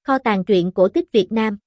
Kho tàng truyện cổ tích Việt Nam.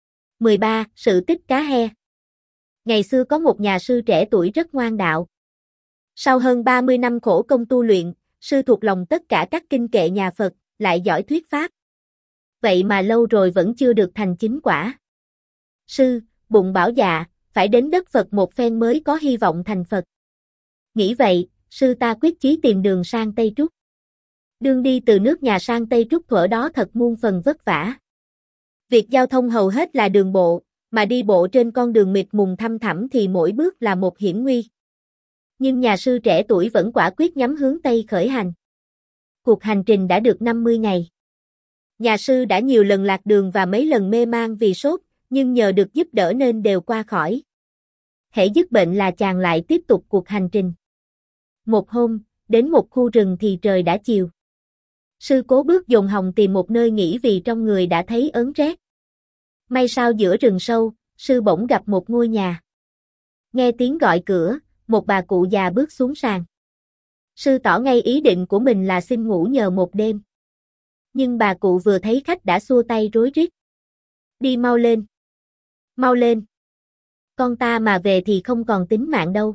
13. Sự tích cá he. Ngày xưa có một nhà sư trẻ tuổi rất ngoan đạo. Sau hơn 30 năm khổ công tu luyện, sư thuộc lòng tất cả các kinh kệ nhà Phật, lại giỏi thuyết pháp. Vậy mà lâu rồi vẫn chưa được thành chính quả. Sư, bụng bảo dạ, phải đến đất Phật một phen mới có hy vọng thành Phật. Nghĩ vậy, sư ta quyết chí tìm đường sang Tây Trúc. Đường đi từ nước nhà sang Tây Trúc thuở đó thật muôn phần vất vả. Việc giao thông hầu hết là đường bộ, mà đi bộ trên con đường mịt mùng thăm thẳm thì mỗi bước là một hiểm nguy. Nhưng nhà sư trẻ tuổi vẫn quả quyết nhắm hướng Tây khởi hành. Cuộc hành trình đã được 50 ngày. Nhà sư đã nhiều lần lạc đường và mấy lần mê man vì sốt, nhưng nhờ được giúp đỡ nên đều qua khỏi. Hễ dứt bệnh là chàng lại tiếp tục cuộc hành trình. Một hôm, đến một khu rừng thì trời đã chiều. Sư cố bước dồn hồng tìm một nơi nghỉ vì trong người đã thấy ớn rét. May sao giữa rừng sâu, sư bỗng gặp một ngôi nhà. Nghe tiếng gọi cửa, một bà cụ già bước xuống sàn. Sư tỏ ngay ý định của mình là xin ngủ nhờ một đêm. Nhưng bà cụ vừa thấy khách đã xua tay rối rít. Đi mau lên. Mau lên. Con ta mà về thì không còn tính mạng đâu.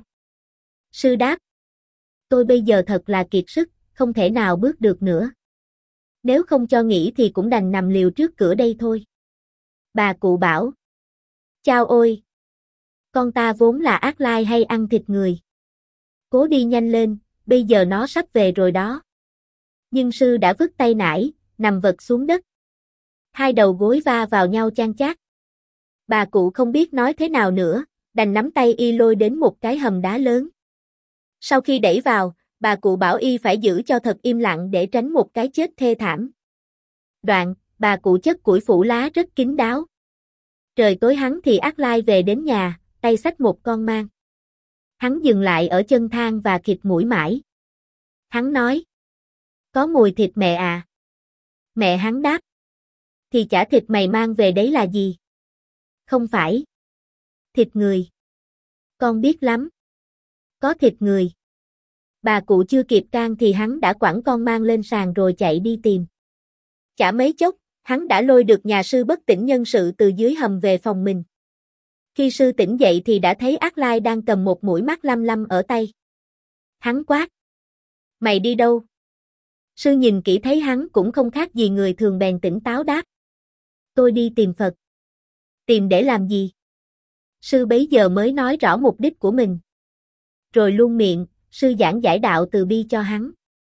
Sư đáp. Tôi bây giờ thật là kiệt sức, không thể nào bước được nữa. Nếu không cho nghỉ thì cũng đành nằm liều trước cửa đây thôi. Bà cụ bảo. Chao ôi! Con ta vốn là ác lai hay ăn thịt người. Cố đi nhanh lên, bây giờ nó sắp về rồi đó. Nhưng sư đã vứt tay nải, nằm vật xuống đất. Hai đầu gối va vào nhau chan chát. Bà cụ không biết nói thế nào nữa, đành nắm tay y lôi đến một cái hầm đá lớn. Sau khi đẩy vào, bà cụ bảo y phải giữ cho thật im lặng để tránh một cái chết thê thảm. Đoạn, bà cụ chất củi phủ lá rất kín đáo. Trời tối hắn thì ác lai về đến nhà, tay xách một con mang. Hắn dừng lại ở chân thang và khịt mũi mãi. Hắn nói. Có mùi thịt mẹ à? Mẹ hắn đáp. Thì chả thịt mày mang về đấy là gì? Không phải. Thịt người. Con biết lắm. Có thịt người. Bà cụ chưa kịp can thì hắn đã quẳng con mang lên sàn rồi chạy đi tìm. Chả mấy chốc, hắn đã lôi được nhà sư bất tỉnh nhân sự từ dưới hầm về phòng mình. Khi sư tỉnh dậy thì đã thấy ác lai đang cầm một mũi mắt lăm lăm ở tay. Hắn quát. Mày đi đâu? Sư nhìn kỹ thấy hắn cũng không khác gì người thường bèn tỉnh táo đáp. Tôi đi tìm Phật. Tìm để làm gì? Sư bấy giờ mới nói rõ mục đích của mình. Rồi luôn miệng, sư giảng giải đạo từ bi cho hắn.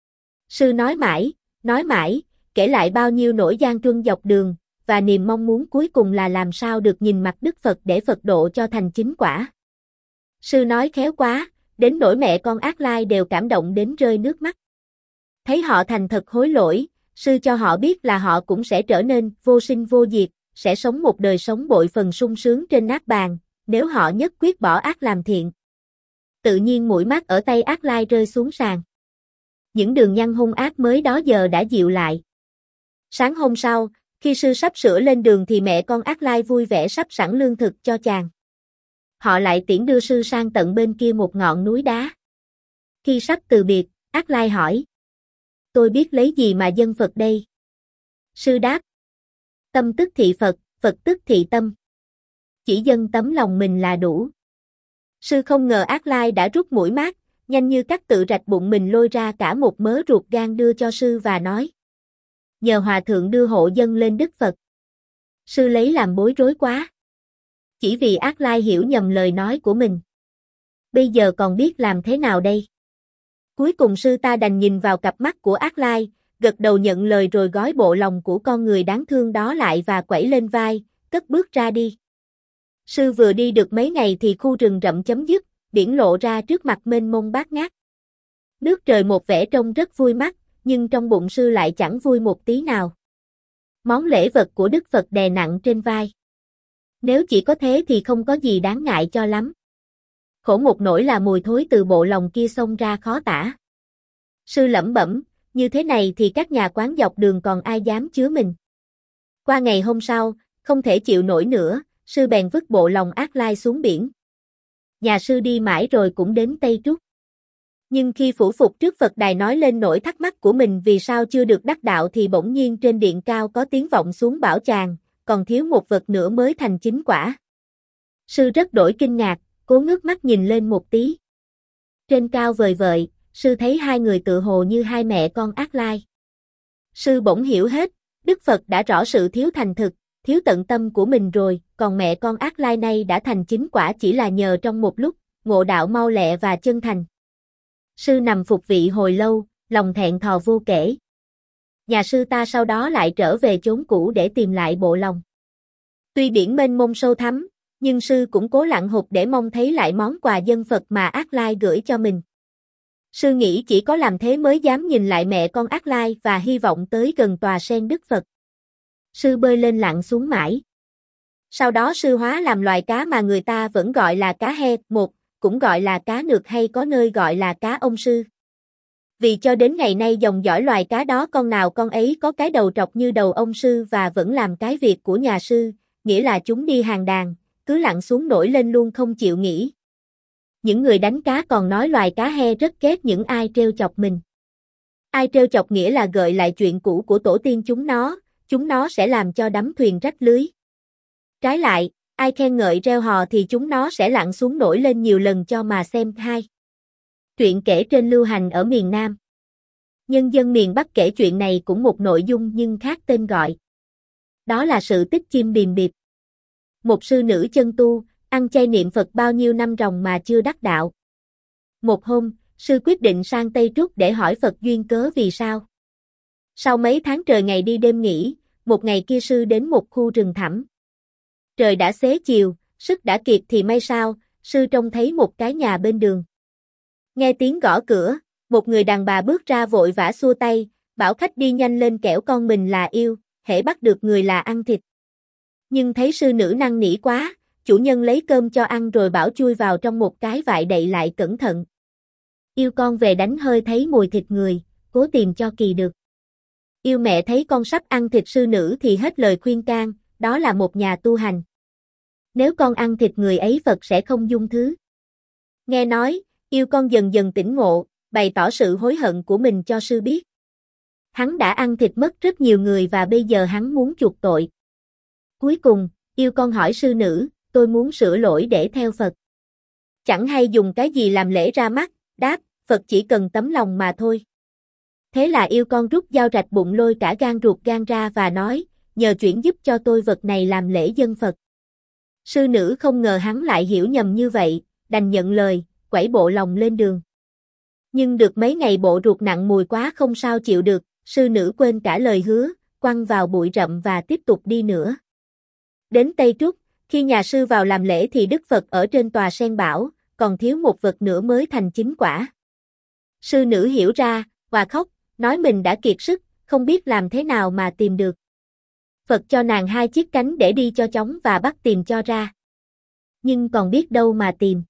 Sư nói mãi, kể lại bao nhiêu nỗi gian truân dọc đường, và niềm mong muốn cuối cùng là làm sao được nhìn mặt Đức Phật để Phật độ cho thành chính quả. Sư nói khéo quá, đến nỗi mẹ con ác lai đều cảm động đến rơi nước mắt. Thấy họ thành thật hối lỗi, sư cho họ biết là họ cũng sẽ trở nên vô sinh vô diệt, sẽ sống một đời sống bội phần sung sướng trên nát bàn, nếu họ nhất quyết bỏ ác làm thiện. Tự nhiên mũi mắt ở tay ác lai rơi xuống sàn. Những đường nhăn hung ác mới đó giờ đã dịu lại. Sáng hôm sau, khi sư sắp sửa lên đường thì mẹ con ác lai vui vẻ sắp sẵn lương thực cho chàng. Họ lại tiễn đưa sư sang tận bên kia một ngọn núi đá. Khi sắp từ biệt, ác lai hỏi. Tôi biết lấy gì mà dâng Phật đây? Sư đáp. Tâm tức thị Phật, Phật tức thị tâm. Chỉ dâng tấm lòng mình là đủ. Sư không ngờ ác lai đã rút mũi mát, nhanh như cắt tự rạch bụng mình lôi ra cả một mớ ruột gan đưa cho sư và nói. Nhờ hòa thượng đưa hộ dâng lên Đức Phật. Sư lấy làm bối rối quá. Chỉ vì ác lai hiểu nhầm lời nói của mình. Bây giờ còn biết làm thế nào đây? Cuối cùng sư ta đành nhìn vào cặp mắt của ác lai, gật đầu nhận lời rồi gói bộ lòng của con người đáng thương đó lại và quẩy lên vai, cất bước ra đi. Sư vừa đi được mấy ngày thì khu rừng rậm chấm dứt, biển lộ ra trước mặt mênh mông bát ngát. Nước trời một vẻ trông rất vui mắt, nhưng trong bụng sư lại chẳng vui một tí nào. Món lễ vật của Đức Phật đè nặng trên vai. Nếu chỉ có thế thì không có gì đáng ngại cho lắm. Khổ một nỗi là mùi thối từ bộ lòng kia xông ra khó tả. Sư lẩm bẩm, như thế này thì các nhà quán dọc đường còn ai dám chứa mình. Qua ngày hôm sau, không thể chịu nổi nữa, sư bèn vứt bộ lòng ác lai xuống biển. Nhà sư đi mãi rồi cũng đến Tây Trúc. Nhưng khi phủ phục trước Phật đài nói lên nỗi thắc mắc của mình vì sao chưa được đắc đạo thì bỗng nhiên trên điện cao có tiếng vọng xuống bảo chàng, còn thiếu một vật nữa mới thành chính quả. Sư rất đổi kinh ngạc, cố ngước mắt nhìn lên một tí. Trên cao vời vợi, sư thấy hai người tự hồ như hai mẹ con Ác Lai. Sư bỗng hiểu hết, Đức Phật đã rõ sự thiếu thành thực, thiếu tận tâm của mình rồi, còn mẹ con Ác Lai này đã thành chính quả chỉ là nhờ trong một lúc, ngộ đạo mau lẹ và chân thành. Sư nằm phục vị hồi lâu, lòng thẹn thò vô kể. Nhà sư ta sau đó lại trở về chốn cũ để tìm lại bộ lòng. Tuy biển mênh mông sâu thẳm, nhưng sư cũng cố lặn hụt để mong thấy lại món quà dân Phật mà Ác Lai gửi cho mình. Sư nghĩ chỉ có làm thế mới dám nhìn lại mẹ con Ác Lai và hy vọng tới gần tòa sen Đức Phật. Sư bơi lên lặn xuống mãi. Sau đó sư hóa làm loài cá mà người ta vẫn gọi là cá he, một, cũng gọi là cá nược hay có nơi gọi là cá ông sư. Vì cho đến ngày nay dòng dõi loài cá đó con nào con ấy có cái đầu trọc như đầu ông sư và vẫn làm cái việc của nhà sư, nghĩa là chúng đi hàng đàn, cứ lặn xuống nổi lên luôn không chịu nghỉ. Những người đánh cá còn nói loài cá he rất ghét những ai trêu chọc mình. Ai trêu chọc nghĩa là gợi lại chuyện cũ của tổ tiên chúng nó sẽ làm cho đắm thuyền rách lưới. Trái lại, ai khen ngợi reo hò thì chúng nó sẽ lặn xuống nổi lên nhiều lần cho mà xem hay. Truyện kể trên lưu hành ở miền Nam. Nhân dân miền Bắc kể chuyện này cũng một nội dung nhưng khác tên gọi. Đó là sự tích chim bìm bịp. Một sư nữ chân tu, ăn chay niệm Phật bao nhiêu năm ròng mà chưa đắc đạo. Một hôm, sư quyết định sang Tây Trúc để hỏi Phật duyên cớ vì sao. Sau mấy tháng trời ngày đi đêm nghỉ, một ngày kia sư đến một khu rừng thẳm. Trời đã xế chiều, sức đã kiệt thì may sao, sư trông thấy một cái nhà bên đường. Nghe tiếng gõ cửa, một người đàn bà bước ra vội vã xua tay, bảo khách đi nhanh lên kẻo con mình là yêu, hễ bắt được người là ăn thịt. Nhưng thấy sư nữ năn nỉ quá, chủ nhân lấy cơm cho ăn rồi bảo chui vào trong một cái vại đậy lại cẩn thận. Yêu con về đánh hơi thấy mùi thịt người, cố tìm cho kỳ được. Yêu mẹ thấy con sắp ăn thịt sư nữ thì hết lời khuyên can, đó là một nhà tu hành. Nếu con ăn thịt người ấy Phật sẽ không dung thứ. Nghe nói, yêu con dần dần tỉnh ngộ, bày tỏ sự hối hận của mình cho sư biết. Hắn đã ăn thịt mất rất nhiều người và bây giờ hắn muốn chuộc tội. Cuối cùng, yêu con hỏi sư nữ, tôi muốn sửa lỗi để theo Phật. Chẳng hay dùng cái gì làm lễ ra mắt, đáp, Phật chỉ cần tấm lòng mà thôi. Thế là yêu con rút dao rạch bụng lôi cả gan ruột gan ra và nói, nhờ chuyển giúp cho tôi vật này làm lễ dân Phật. Sư nữ không ngờ hắn lại hiểu nhầm như vậy, đành nhận lời, quẩy bộ lòng lên đường. Nhưng được mấy ngày bộ ruột nặng mùi quá không sao chịu được, sư nữ quên cả lời hứa, quăng vào bụi rậm và tiếp tục đi nữa. Đến Tây Trúc, khi nhà sư vào làm lễ thì Đức Phật ở trên tòa sen bảo, còn thiếu một vật nữa mới thành chính quả. Sư nữ hiểu ra, và khóc, nói mình đã kiệt sức, không biết làm thế nào mà tìm được. Phật cho nàng 2 chiếc cánh để đi cho chóng và bắt tìm cho ra. Nhưng còn biết đâu mà tìm.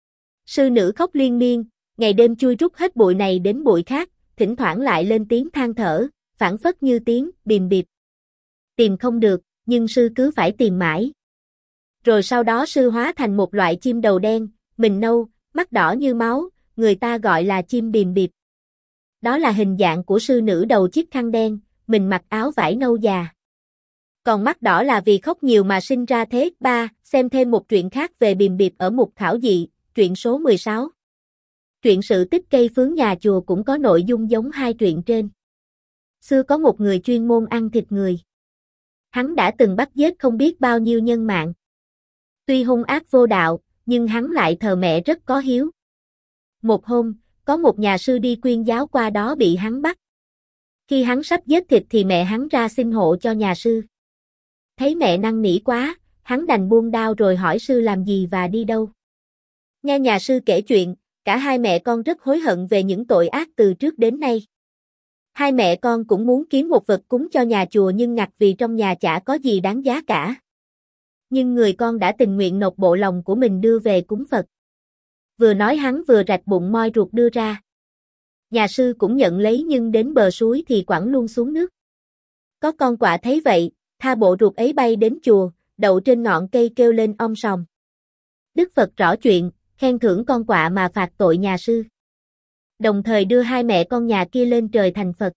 Sư nữ khóc liên miên, ngày đêm chui rút hết bụi này đến bụi khác, thỉnh thoảng lại lên tiếng than thở, phảng phất như tiếng bìm bịp. Tìm không được, nhưng sư cứ phải tìm mãi. Rồi sau đó sư hóa thành một loại chim đầu đen, mình nâu, mắt đỏ như máu, người ta gọi là chim bìm bịp. Đó là hình dạng của sư nữ đầu chiếc khăn đen, mình mặc áo vải nâu già. Còn mắt đỏ là vì khóc nhiều mà sinh ra thế. 3. Xem thêm một truyện khác về bìm bịp ở mục khảo dị, truyện số 16. Truyện sự tích cây phướng nhà chùa cũng có nội dung giống hai truyện trên. Xưa có một người chuyên môn ăn thịt người. Hắn đã từng bắt giết không biết bao nhiêu nhân mạng. Tuy hung ác vô đạo, nhưng hắn lại thờ mẹ rất có hiếu. Một hôm, có một nhà sư đi quyên giáo qua đó bị hắn bắt. Khi hắn sắp giết thịt thì mẹ hắn ra xin hộ cho nhà sư. Thấy mẹ năn nỉ quá, hắn đành buông đao rồi hỏi sư làm gì và đi đâu. Nghe nhà sư kể chuyện, cả hai mẹ con rất hối hận về những tội ác từ trước đến nay. Hai mẹ con cũng muốn kiếm một vật cúng cho nhà chùa nhưng ngặt vì trong nhà chả có gì đáng giá cả. Nhưng người con đã tình nguyện nộp bộ lòng của mình đưa về cúng Phật. Vừa nói hắn vừa rạch bụng moi ruột đưa ra. Nhà sư cũng nhận lấy nhưng đến bờ suối thì quẳng luôn xuống nước. Có con quạ thấy vậy, tha bộ ruột ấy bay đến chùa, đậu trên ngọn cây kêu lên om sòm. Đức Phật rõ chuyện, khen thưởng con quạ mà phạt tội nhà sư. Đồng thời đưa hai mẹ con nhà kia lên trời thành Phật.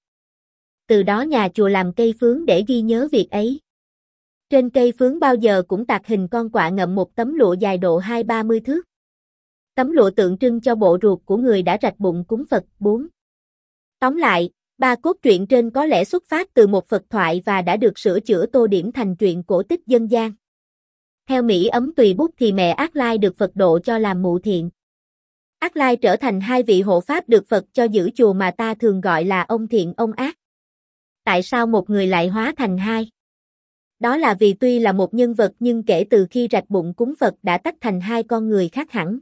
Từ đó nhà chùa làm cây phướng để ghi nhớ việc ấy. Trên cây phướng bao giờ cũng tạc hình con quạ ngậm một tấm lụa dài độ 20-30 thước. Tấm lụa tượng trưng cho bộ ruột của người đã rạch bụng cúng Phật. 4. Tóm lại, ba cốt truyện trên có lẽ xuất phát từ một Phật thoại và đã được sửa chữa tô điểm thành truyện cổ tích dân gian. Theo Mỹ Ấm Tùy Bút thì mẹ Ác Lai được Phật độ cho làm mụ thiện. Ác Lai trở thành hai vị hộ pháp được Phật cho giữ chùa mà ta thường gọi là ông thiện ông ác. Tại sao một người lại hóa thành hai? Đó là vì tuy là một nhân vật nhưng kể từ khi rạch bụng cúng Phật đã tách thành hai con người khác hẳn.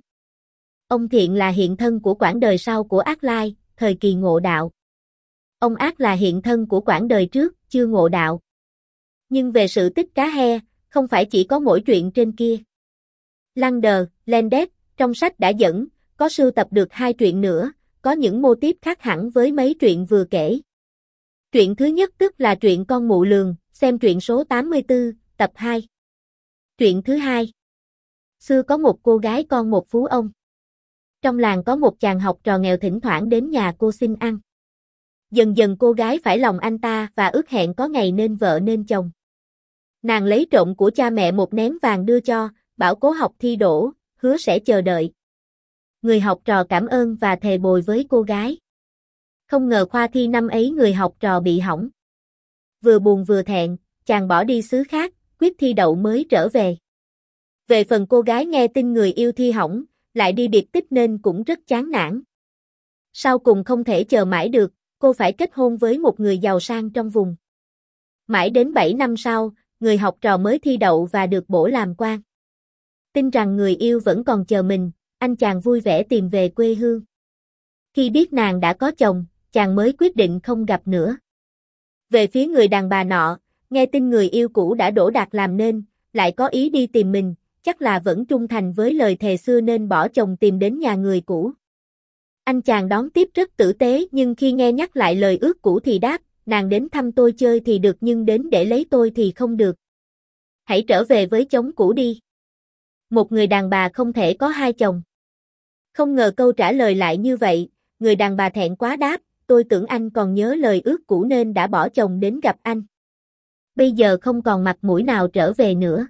Ông thiện là hiện thân của quãng đời sau của Ác Lai, thời kỳ ngộ đạo. Ông ác là hiện thân của quãng đời trước, chưa ngộ đạo. Nhưng về sự tích cá he, không phải chỉ có mỗi truyện trên kia. Lander, Landes, trong sách đã dẫn, có sưu tập được hai truyện nữa, có những mô típ khác hẳn với mấy truyện vừa kể. Truyện thứ nhất tức là truyện Con Mụ Lường, xem truyện số 84, tập 2. Truyện thứ hai. Xưa có một cô gái con một phú ông. Trong làng có một chàng học trò nghèo thỉnh thoảng đến nhà cô xin ăn. Dần dần cô gái phải lòng anh ta và ước hẹn có ngày nên vợ nên chồng. Nàng lấy trộm của cha mẹ một nén vàng đưa cho, bảo cố học thi đỗ, hứa sẽ chờ đợi. Người học trò cảm ơn và thề bồi với cô gái. Không ngờ khoa thi năm ấy người học trò bị hỏng. Vừa buồn vừa thẹn, chàng bỏ đi xứ khác, quyết thi đậu mới trở về. Về phần cô gái nghe tin người yêu thi hỏng, lại đi biệt tích nên cũng rất chán nản. Sau cùng không thể chờ mãi được, cô phải kết hôn với một người giàu sang trong vùng. Mãi đến 7 năm sau, người học trò mới thi đậu và được bổ làm quan. Tin rằng người yêu vẫn còn chờ mình, anh chàng vui vẻ tìm về quê hương. Khi biết nàng đã có chồng, chàng mới quyết định không gặp nữa. Về phía người đàn bà nọ, nghe tin người yêu cũ đã đỗ đạt làm nên, lại có ý đi tìm mình, chắc là vẫn trung thành với lời thề xưa nên bỏ chồng tìm đến nhà người cũ. Anh chàng đón tiếp rất tử tế nhưng khi nghe nhắc lại lời ước cũ thì đáp, nàng đến thăm tôi chơi thì được nhưng đến để lấy tôi thì không được. Hãy trở về với chồng cũ đi. Một người đàn bà không thể có hai chồng. Không ngờ câu trả lời lại như vậy, người đàn bà thẹn quá đáp, tôi tưởng anh còn nhớ lời ước cũ nên đã bỏ chồng đến gặp anh. Bây giờ không còn mặt mũi nào trở về nữa.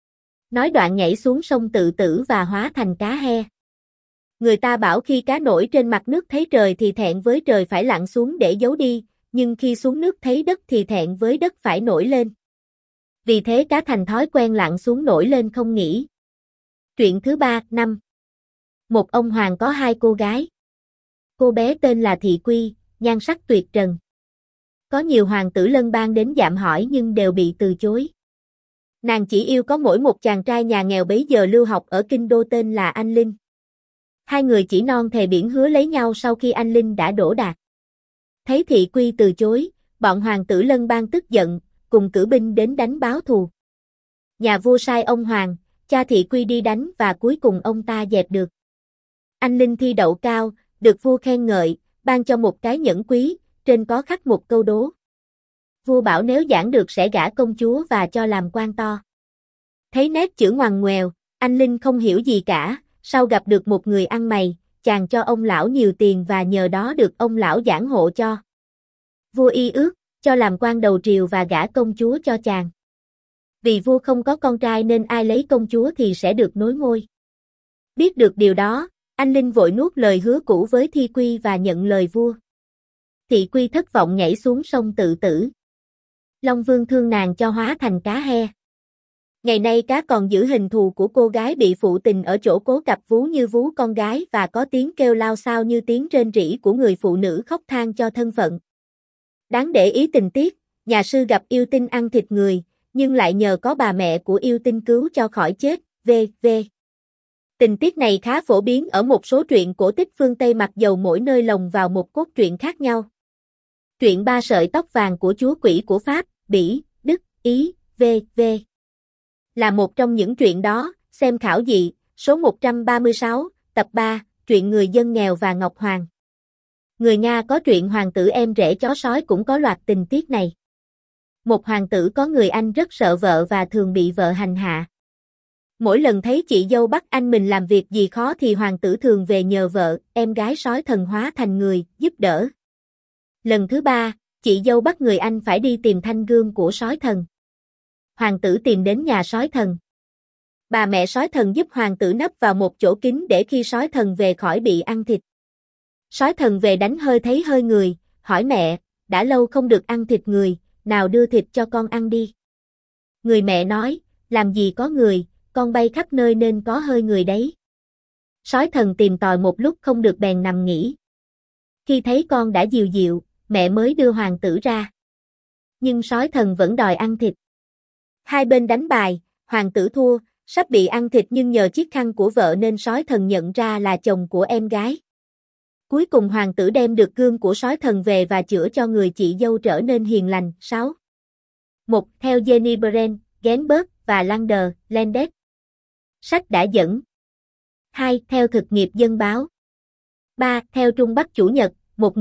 Nói đoạn nhảy xuống sông tự tử và hóa thành cá he. Người ta bảo khi cá nổi trên mặt nước thấy trời thì thẹn với trời phải lặn xuống để giấu đi, nhưng khi xuống nước thấy đất thì thẹn với đất phải nổi lên. Vì thế cá thành thói quen lặn xuống nổi lên không nghỉ. Truyện thứ 3, 5. Một ông hoàng có hai cô gái. Cô bé tên là Thị Quy, nhan sắc tuyệt trần. Có nhiều hoàng tử lân bang đến dạm hỏi nhưng đều bị từ chối. Nàng chỉ yêu có mỗi một chàng trai nhà nghèo bấy giờ lưu học ở kinh đô tên là Anh Linh. Hai người chỉ non thề biển hứa lấy nhau sau khi Anh Linh đã đỗ đạt. Thấy Thị Quy từ chối, bọn hoàng tử lân bang tức giận, cùng cử binh đến đánh báo thù. Nhà vua sai ông hoàng, cha Thị Quy đi đánh và cuối cùng ông ta dẹp được. Anh Linh thi đậu cao, được vua khen ngợi, ban cho một cái nhẫn quý, trên có khắc một câu đố. Vua bảo nếu giảng được sẽ gả công chúa và cho làm quan to. Thấy nét chữ ngoằn ngoèo, anh Linh không hiểu gì cả, sau gặp được một người ăn mày, chàng cho ông lão nhiều tiền và nhờ đó được ông lão giảng hộ cho. Vua y ước, cho làm quan đầu triều và gả công chúa cho chàng. Vì vua không có con trai nên ai lấy công chúa thì sẽ được nối ngôi. Biết được điều đó, anh Linh vội nuốt lời hứa cũ với Thị Quy và nhận lời vua. Thị Quy thất vọng nhảy xuống sông tự tử. Long Vương thương nàng cho hóa thành cá he. Ngày nay cá còn giữ hình thù của cô gái bị phụ tình ở chỗ cố cặp vú như vú con gái và có tiếng kêu lao xao như tiếng rên rỉ của người phụ nữ khóc than cho thân phận. Đáng để ý tình tiết, nhà sư gặp yêu tinh ăn thịt người, nhưng lại nhờ có bà mẹ của yêu tinh cứu cho khỏi chết, v.v. Tình tiết này khá phổ biến ở một số truyện cổ tích phương Tây mặc dầu mỗi nơi lồng vào một cốt truyện khác nhau. Truyện Ba sợi tóc vàng của chúa quỷ của Pháp, Bỉ, Đức, Ý, v.v. là một trong những truyện đó, xem khảo dị, số 136, tập 3, truyện người dân nghèo và Ngọc Hoàng. Người Nga có truyện Hoàng tử em rể chó sói cũng có loạt tình tiết này. Một hoàng tử có người anh rất sợ vợ và thường bị vợ hành hạ. Mỗi lần thấy chị dâu bắt anh mình làm việc gì khó thì hoàng tử thường về nhờ vợ, em gái sói thần hóa thành người, giúp đỡ. Lần thứ 3, chị dâu bắt người anh phải đi tìm thanh gương của sói thần. Hoàng tử tìm đến nhà sói thần. Bà mẹ sói thần giúp hoàng tử nấp vào một chỗ kín để khi sói thần về khỏi bị ăn thịt. Sói thần về đánh hơi thấy hơi người, hỏi mẹ, đã lâu không được ăn thịt người, nào đưa thịt cho con ăn đi. Người mẹ nói, làm gì có người, con bay khắp nơi nên có hơi người đấy. Sói thần tìm tòi một lúc không được bèn nằm nghỉ. Khi thấy con đã dịu dịu, mẹ mới đưa hoàng tử ra. Nhưng sói thần vẫn đòi ăn thịt. Hai bên đánh bài, hoàng tử thua, sắp bị ăn thịt nhưng nhờ chiếc khăn của vợ nên sói thần nhận ra là chồng của em gái. Cuối cùng hoàng tử đem được gương của sói thần về và chữa cho người chị dâu trở nên hiền lành. 6. 1. Theo Jenny Brand, Genberg và Lander, Landes. Sách đã dẫn. 2. Theo thực nghiệp dân báo. 3. Theo Trung Bắc Chủ nhật,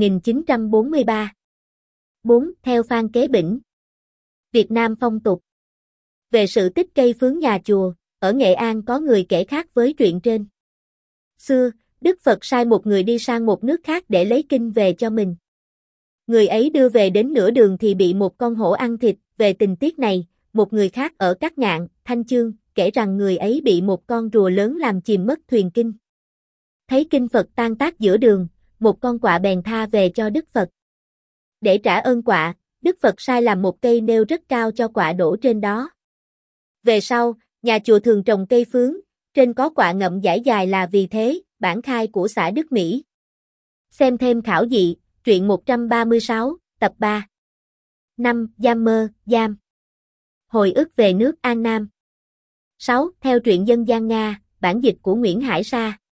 1943. 4. Theo Phan Kế Bỉnh. Việt Nam phong tục. Về sự tích cây phướng nhà chùa, ở Nghệ An có người kể khác với truyện trên. Xưa, Đức Phật sai một người đi sang một nước khác để lấy kinh về cho mình. Người ấy đưa về đến nửa đường thì bị một con hổ ăn thịt. Về tình tiết này, một người khác ở Cát Ngạn, Thanh Chương, kể rằng người ấy bị một con rùa lớn làm chìm mất thuyền kinh. Thấy kinh Phật tan tác giữa đường, một con quạ bèn tha về cho Đức Phật. Để trả ơn quạ, Đức Phật sai làm một cây nêu rất cao cho quạ đổ trên đó. Về sau, nhà chùa thường trồng cây phướng, trên có quạ ngậm dải dài là vì thế, bản khai của xã Đức Mỹ. Xem thêm khảo dị, truyện 136, tập 3. 5. Giam mơ, giam. Hồi ức về nước An Nam. 6. Theo truyện dân gian Nga, bản dịch của Nguyễn Hải Sa.